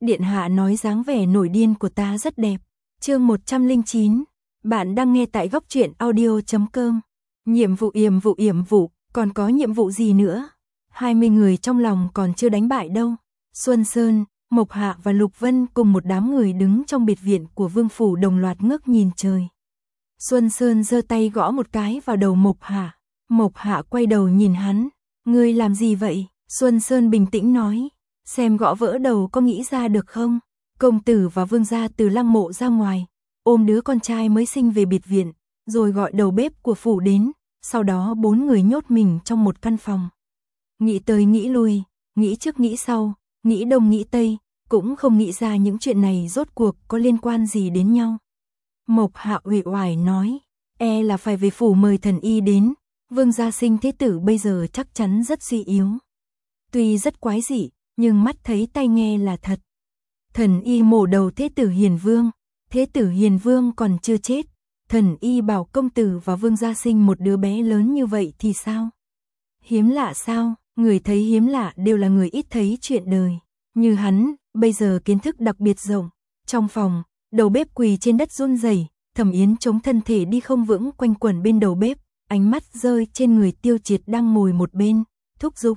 Điện hạ nói dáng vẻ nổi điên của ta rất đẹp. Chương 109. Bạn đang nghe tại góc truyện audio.com. Nhiệm vụ, còn có nhiệm vụ gì nữa? 20 người trong lòng còn chưa đánh bại đâu. Xuân Sơn, Mộc Hạ và Lục Vân cùng một đám người đứng trong biệt viện của vương phủ đồng loạt ngước nhìn trời. Xuân Sơn giơ tay gõ một cái vào đầu Mộc Hạ. Mộc Hạ quay đầu nhìn hắn. Ngươi làm gì vậy? Xuân Sơn bình tĩnh nói. Xem gõ vỡ đầu có nghĩ ra được không? Công tử và vương gia từ lăng mộ ra ngoài, ôm đứa con trai mới sinh về biệt viện, rồi gọi đầu bếp của phủ đến, sau đó 4 người nhốt mình trong một căn phòng. Nghĩ tới nghĩ lui, nghĩ trước nghĩ sau, nghĩ đông nghĩ tây, cũng không nghĩ ra những chuyện này rốt cuộc có liên quan gì đến nhau. Mộc Hạ uể oải nói, là phải về phủ mời thần y đến, vương gia sinh thế tử bây giờ chắc chắn rất suy yếu. Tuy rất quái dị, nhưng mắt thấy tai nghe là thật. Thần y mổ đầu thế tử Hiền Vương còn chưa chết, thần y bảo công tử và vương gia sinh một đứa bé lớn như vậy thì sao? Hiếm lạ sao? Người thấy hiếm lạ đều là người ít thấy chuyện đời. Như hắn, bây giờ kiến thức đặc biệt rộng. Trong phòng, đầu bếp quỳ trên đất run rẩy, Thẩm Yến chống thân thể đi không vững quanh quẩn bên đầu bếp, ánh mắt rơi trên người Tiêu Triệt đang ngồi một bên, thúc giục.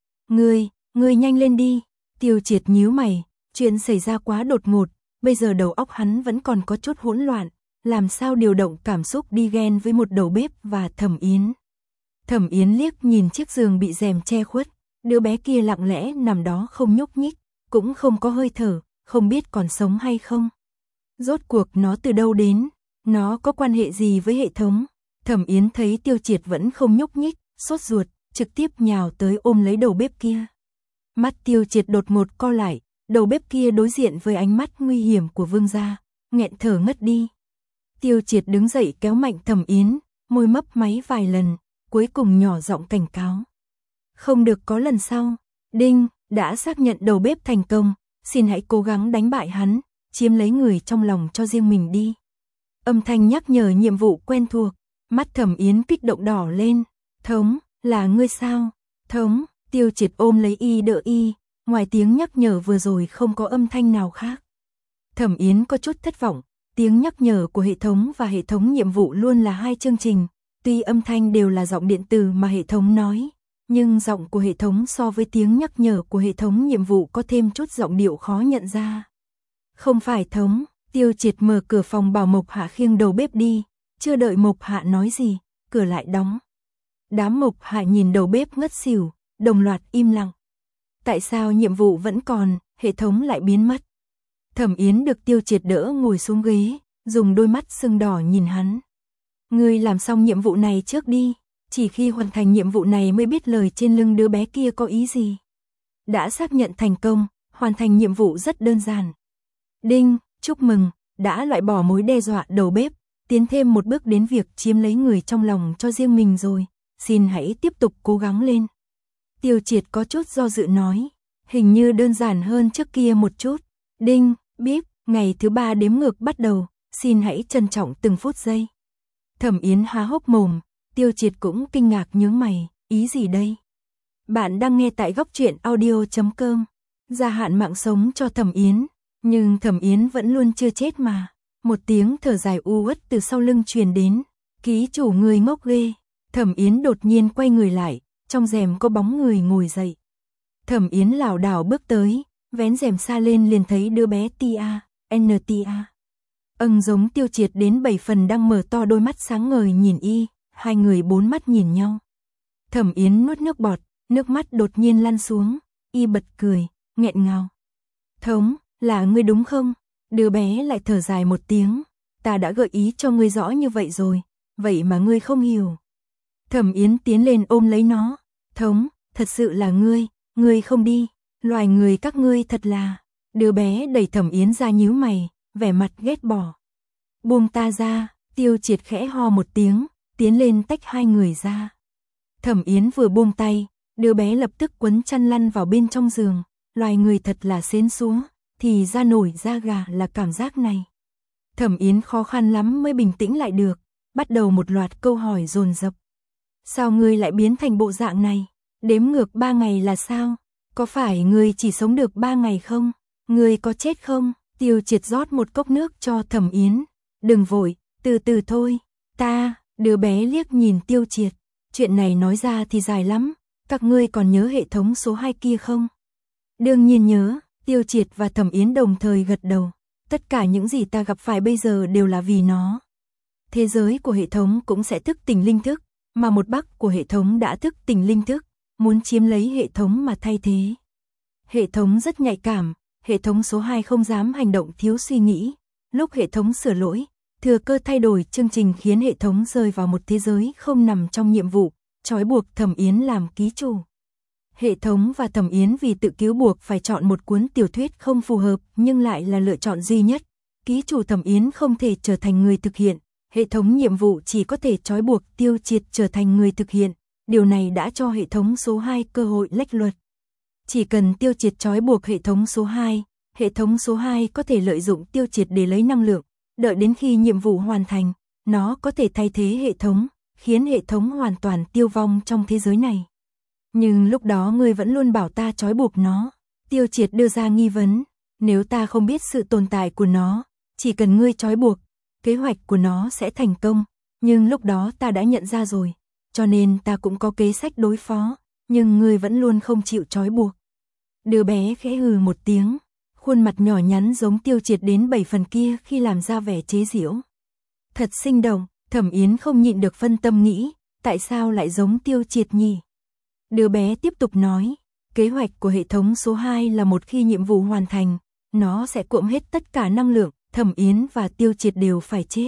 Ngươi nhanh lên đi. Tiêu Triệt nhíu mày, chuyện xảy ra quá đột ngột, bây giờ đầu óc hắn vẫn còn có chút hỗn loạn, làm sao điều động cảm xúc đi ghen với một đầu bếp và Thẩm Yến. Thẩm Yến liếc nhìn chiếc giường bị rèm che khuất, đứa bé kia lặng lẽ nằm đó không nhúc nhích, cũng không có hơi thở, không biết còn sống hay không. Rốt cuộc nó từ đâu đến, nó có quan hệ gì với hệ thống? Thẩm Yến thấy Tiêu Triệt vẫn không nhúc nhích, sốt ruột, trực tiếp nhào tới ôm lấy đầu bếp kia. Mắt Tiêu Triệt đột ngột co lại, đầu bếp kia đối diện với ánh mắt nguy hiểm của vương gia, nghẹn thở ngất đi. Tiêu Triệt đứng dậy kéo mạnh Thẩm Yến, môi mấp máy vài lần, cuối cùng nhỏ giọng cảnh cáo. Không được có lần sau. Đinh, đã xác nhận đầu bếp thành công, xin hãy cố gắng đánh bại hắn, chiếm lấy người trong lòng cho riêng mình đi. Âm thanh nhắc nhở nhiệm vụ quen thuộc, mắt Thẩm Yến kích động đỏ lên. Thống, là ngươi sao? Thống. Tiêu Triệt ôm lấy y đỡ y, ngoài tiếng nhắc nhở vừa rồi không có âm thanh nào khác. Thẩm Yến có chút thất vọng, tiếng nhắc nhở của hệ thống và hệ thống nhiệm vụ luôn là hai chương trình, tuy âm thanh đều là giọng điện tử mà hệ thống nói, nhưng giọng của hệ thống so với tiếng nhắc nhở của hệ thống nhiệm vụ có thêm chút giọng điệu khó nhận ra. Không phải thống. Tiêu Triệt mở cửa phòng bảo Mộc Hạ khiêng đầu bếp đi, chưa đợi Mộc Hạ nói gì, cửa lại đóng. Đám Mộc Hạ nhìn đầu bếp ngất xỉu, đồng loạt im lặng. Tại sao nhiệm vụ vẫn còn, hệ thống lại biến mất? Thẩm Yến được Tiêu Triệt đỡ ngồi xuống ghế, dùng đôi mắt sưng đỏ nhìn hắn. Ngươi làm xong nhiệm vụ này trước đi, chỉ khi hoàn thành nhiệm vụ này mới biết lời trên lưng đứa bé kia có ý gì. Đã xác nhận thành công, hoàn thành nhiệm vụ rất đơn giản. Đinh, chúc mừng, đã loại bỏ mối đe dọa đầu bếp, tiến thêm một bước đến việc chiếm lấy người trong lòng cho riêng mình rồi, xin hãy tiếp tục cố gắng lên. Tiêu Triệt có chút do dự nói, hình như đơn giản hơn trước kia một chút. Đinh, bíp, ngày thứ 3 đếm ngược bắt đầu, xin hãy trân trọng từng phút giây. Thẩm Yến há hốc mồm, Tiêu Triệt cũng kinh ngạc nhướng mày, ý gì đây? Bạn đang nghe tại góc truyện audio.com. Gia hạn mạng sống cho Thẩm Yến, nhưng Thẩm Yến vẫn luôn chưa chết mà. Một tiếng thở dài u uất từ sau lưng truyền đến, ký chủ người ngốc ghê. Thẩm Yến đột nhiên quay người lại, trong rèm có bóng người ngồi dậy. Thẩm Yến lảo đảo bước tới, vén rèm xa lên liền thấy đứa bé Tia. Giống Tiêu Triệt đến 7 phần đang mở to đôi mắt sáng ngời nhìn y, hai người bốn mắt nhìn nhau. Thẩm Yến nuốt nước bọt, nước mắt đột nhiên lăn xuống, y bật cười, nghẹn ngào. Thống, là ngươi đúng không? Đứa bé lại thở dài một tiếng, ta đã gợi ý cho ngươi rõ như vậy rồi, vậy mà ngươi không hiểu. Thẩm Yến tiến lên ôm lấy nó, thống, thật sự là ngươi không đi, loài người các ngươi thật là. Đứa bé đẩy Thẩm Yến ra nhíu mày, vẻ mặt ghét bỏ. Buông ta ra. Tiêu Triệt khẽ ho một tiếng, tiến lên tách hai người ra. Thẩm Yến vừa buông tay, đứa bé lập tức quấn chăn lăn vào bên trong giường, loài người thật là xến xúa, thì ra nổi da gà là cảm giác này. Thẩm Yến khó khăn lắm mới bình tĩnh lại được, bắt đầu một loạt câu hỏi dồn dập. Sao ngươi lại biến thành bộ dạng này? Đếm ngược 3 ngày là sao? Có phải ngươi chỉ sống được 3 ngày không? Ngươi có chết không? Tiêu Triệt rót một cốc nước cho Thẩm Yến. Đừng vội, từ từ thôi. Đứa bé liếc nhìn Tiêu Triệt. Chuyện này nói ra thì dài lắm. Các ngươi còn nhớ hệ thống số 2 kia không? Đương nhiên nhớ. Tiêu Triệt và Thẩm Yến đồng thời gật đầu. Tất cả những gì ta gặp phải bây giờ đều là vì nó. Thế giới của hệ thống cũng sẽ thức tỉnh linh thức, mà một bug của hệ thống đã thức tỉnh linh thức, muốn chiếm lấy hệ thống mà thay thế. Hệ thống rất nhạy cảm, hệ thống số 2 không dám hành động thiếu suy nghĩ. Lúc hệ thống sửa lỗi, thừa cơ thay đổi chương trình khiến hệ thống rơi vào một thế giới không nằm trong nhiệm vụ, trói buộc Thẩm Yến làm ký chủ. Hệ thống và Thẩm Yến vì tự cứu buộc phải chọn một cuốn tiểu thuyết không phù hợp nhưng lại là lựa chọn duy nhất. Ký chủ Thẩm Yến không thể trở thành người thực hiện, hệ thống nhiệm vụ chỉ có thể trói buộc Tiêu Triệt trở thành người thực hiện. Điều này đã cho hệ thống số 2 cơ hội lách luật. Chỉ cần Tiêu Triệt trói buộc hệ thống số 2, hệ thống số 2 có thể lợi dụng Tiêu Triệt để lấy năng lượng, đợi đến khi nhiệm vụ hoàn thành, nó có thể thay thế hệ thống, khiến hệ thống hoàn toàn tiêu vong trong thế giới này. Nhưng lúc đó ngươi vẫn luôn bảo ta trói buộc nó. Tiêu Triệt đưa ra nghi vấn, nếu ta không biết sự tồn tại của nó, chỉ cần ngươi trói buộc, kế hoạch của nó sẽ thành công, nhưng lúc đó ta đã nhận ra rồi, cho nên ta cũng có kế sách đối phó, nhưng ngươi vẫn luôn không chịu trói buộc. Đứa bé khẽ hừ một tiếng, khuôn mặt nhỏ nhắn giống Tiêu Triệt đến 7 phần kia khi làm ra vẻ chế giễu. Thật sinh động, Thẩm Yến không nhịn được phân tâm nghĩ, tại sao lại giống Tiêu Triệt nhỉ? Đứa bé tiếp tục nói, kế hoạch của hệ thống số 2 là một khi nhiệm vụ hoàn thành, nó sẽ cuộm hết tất cả năng lượng, Thẩm Yến và Tiêu Triệt đều phải chết.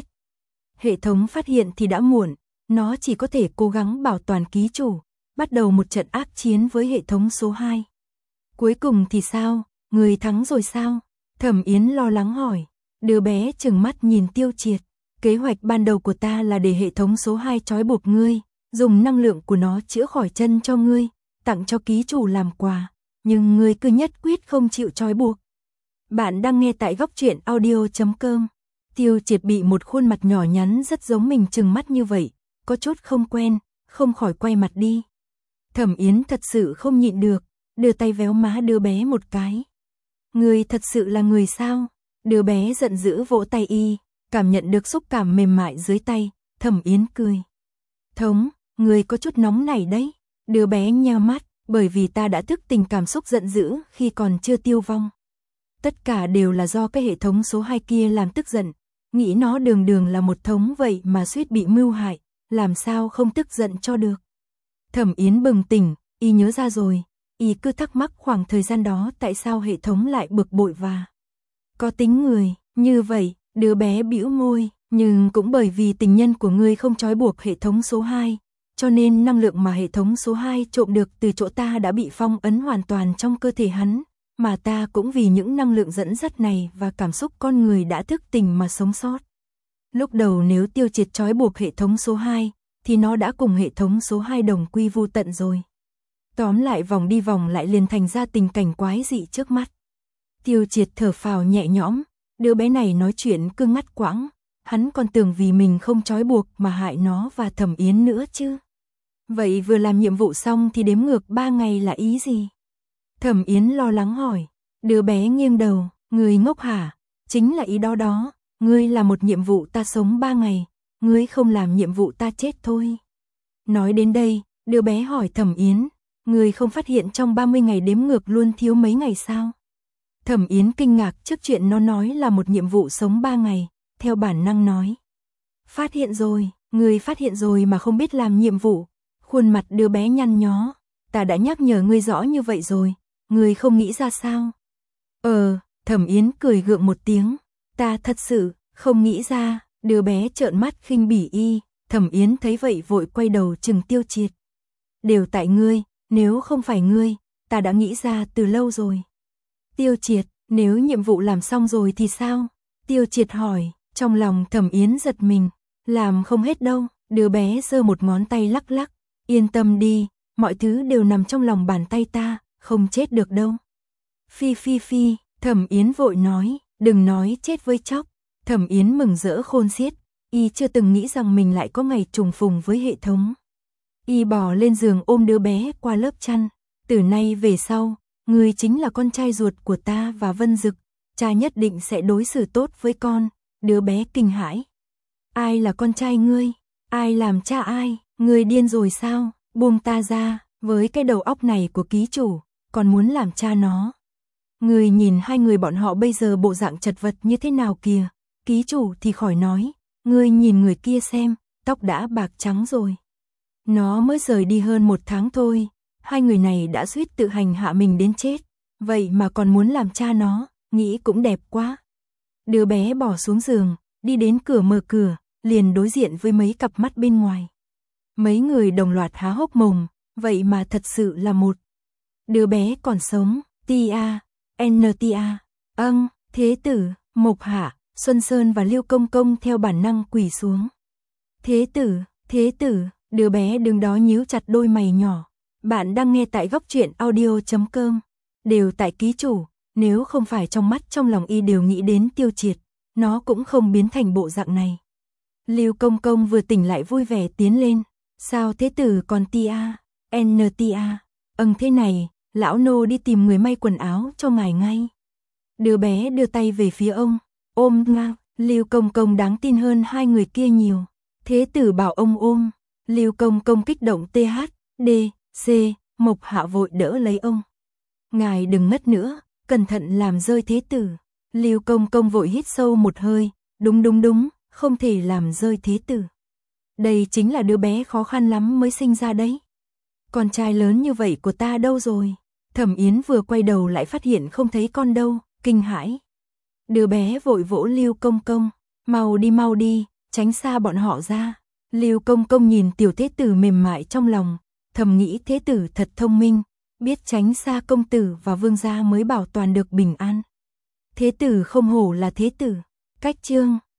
Hệ thống phát hiện thì đã muộn, nó chỉ có thể cố gắng bảo toàn ký chủ, bắt đầu một trận ác chiến với hệ thống số 2. Cuối cùng thì sao, người thắng rồi sao? Thẩm Yến lo lắng hỏi. Đứa bé trừng mắt nhìn Tiêu Triệt. Kế hoạch ban đầu của ta là để hệ thống số 2 trói buộc ngươi, dùng năng lượng của nó chữa khỏi chân cho ngươi, tặng cho ký chủ làm quà, nhưng ngươi cứ nhất quyết không chịu trói buộc. Bạn đang nghe tại góc truyện audio.com. Tiêu Triệt bị một khuôn mặt nhỏ nhắn rất giống mình trừng mắt như vậy, có chút không quen, không khỏi quay mặt đi. Thẩm Yến thật sự không nhịn được, đưa tay véo má đứa bé một cái. Ngươi thật sự là người sao? Đứa bé giận dữ vỗ tay y, cảm nhận được xúc cảm mềm mại dưới tay, Thẩm Yến cười. Thống, ngươi có chút nóng nảy đấy. Đứa bé nheo mắt, bởi vì ta đã thức tỉnh cảm xúc giận dữ khi còn chưa tiêu vong. Tất cả đều là do cái hệ thống số 2 kia làm tức giận, nghĩ nó đường đường là một thống vậy mà suýt bị mưu hại, làm sao không tức giận cho được. Thẩm Yến bừng tỉnh, y nhớ ra rồi, y cứ thắc mắc khoảng thời gian đó tại sao hệ thống lại bực bội và có tính người, như vậy, đứa bé bĩu môi, nhưng cũng bởi vì tình nhân của ngươi không trói buộc hệ thống số 2, cho nên năng lượng mà hệ thống số 2 trộm được từ chỗ ta đã bị phong ấn hoàn toàn trong cơ thể hắn, mà ta cũng vì những năng lượng dẫn dắt này và cảm xúc con người đã thức tỉnh mà sống sót. Lúc đầu nếu Tiêu Triệt trói buộc hệ thống số 2, thì nó đã cùng hệ thống số 2 đồng quy vu tận rồi. Tóm lại vòng đi vòng lại liền thành ra tình cảnh quái dị trước mắt. Tiêu Triệt thở phào nhẹ nhõm, đứa bé này nói chuyện cứ ngắt quãng, hắn còn tưởng vì mình không trói buộc mà hại nó và Thẩm Yến nữa chứ. Vậy vừa làm nhiệm vụ xong thì đếm ngược 3 ngày là ý gì? Thẩm Yến lo lắng hỏi. Đứa bé nghiêng đầu, ngươi ngốc hả? Chính là ý đó đó, ngươi làm một nhiệm vụ ta sống 3 ngày, ngươi không làm nhiệm vụ ta chết thôi. Nói đến đây, đứa bé hỏi Thẩm Yến, ngươi không phát hiện trong 30 ngày đếm ngược luôn thiếu mấy ngày sao? Thẩm Yến kinh ngạc trước chuyện nó nói là một nhiệm vụ sống 3 ngày, theo bản năng nói. Phát hiện rồi, ngươi phát hiện rồi mà không biết làm nhiệm vụ. Khuôn mặt đứa bé nhăn nhó, ta đã nhắc nhở ngươi rõ như vậy rồi, ngươi không nghĩ ra sao? Thẩm Yến cười gượng một tiếng, ta thật sự không nghĩ ra. Đứa bé trợn mắt khinh bỉ y, Thẩm Yến thấy vậy vội quay đầu chừng Tiêu Triệt. Đều tại ngươi, nếu không phải ngươi, ta đã nghĩ ra từ lâu rồi. Tiêu Triệt, nếu nhiệm vụ làm xong rồi thì sao? Tiêu Triệt hỏi, trong lòng Thẩm Yến giật mình, làm không hết đâu. Đứa bé giơ một ngón tay lắc lắc, yên tâm đi, mọi thứ đều nằm trong lòng bàn tay ta, không chết được đâu. Phi phi phi, Thẩm Yến vội nói, đừng nói chết với chóc. Thẩm Yến mừng rỡ khôn xiết, y chưa từng nghĩ rằng mình lại có ngày trùng phùng với hệ thống. Y bò lên giường ôm đứa bé qua lớp chăn, từ nay về sau, ngươi chính là con trai ruột của ta và Vân Dực, cha nhất định sẽ đối xử tốt với con. Đứa bé kinh hãi. Ai là con trai ngươi? Ai làm cha ai? Ngươi điên rồi sao? Buông ta ra, với cái đầu óc này của ký chủ, còn muốn làm cha nó. Ngươi nhìn hai người bọn họ bây giờ bộ dạng chật vật như thế nào kìa. Ký chủ thì khỏi nói, ngươi nhìn người kia xem, tóc đã bạc trắng rồi. Nó mới rời đi hơn 1 tháng thôi, hai người này đã suýt tự hành hạ mình đến chết, vậy mà còn muốn làm cha nó, nghĩ cũng đẹp quá. Đứa bé bỏ xuống giường, đi đến cửa mở cửa, liền đối diện với mấy cặp mắt bên ngoài. Mấy người đồng loạt há hốc mồm, vậy mà thật sự là một đứa bé còn sống. Tia, Ntia, Thế Tử, Mộc Hạ, Xuân Sơn và Lưu Công Công theo bản năng quỳ xuống. Thế tử, đứa bé đứng đó nhíu chặt đôi mày nhỏ. Bạn đang nghe tại Góc Truyện Audio.com. Đều tại ký chủ, nếu không phải trong mắt trong lòng y đều nghĩ đến Tiêu Triệt, nó cũng không biến thành bộ dạng này. Lưu Công Công vừa tỉnh lại vui vẻ tiến lên. Sao thế tử còn Tia, Ntia, thế này, lão nô đi tìm người may quần áo cho ngài ngay. Đứa bé đưa tay về phía ông, ôm ngang. Lưu Công Công đáng tin hơn hai người kia nhiều. Thế tử bảo ông ôm. Lưu Công Công kích động THD, Mộc Hạ vội đỡ lấy ông. Ngài đừng ngất nữa, cẩn thận làm rơi thế tử. Lưu Công Công vội hít sâu một hơi, đúng, không thể làm rơi thế tử. Đây chính là đứa bé khó khăn lắm mới sinh ra đấy. Con trai lớn như vậy của ta đâu rồi? Thẩm Yến vừa quay đầu lại phát hiện không thấy con đâu, kinh hãi. Đứa bé vội vỗ Lưu Công Công, mau đi, tránh xa bọn họ ra. Lưu Công Công nhìn tiểu thế tử mềm mại trong lòng, thầm nghĩ thế tử thật thông minh, biết tránh xa công tử và vương gia mới bảo toàn được bình an. Thế tử không hổ là thế tử. Cách chương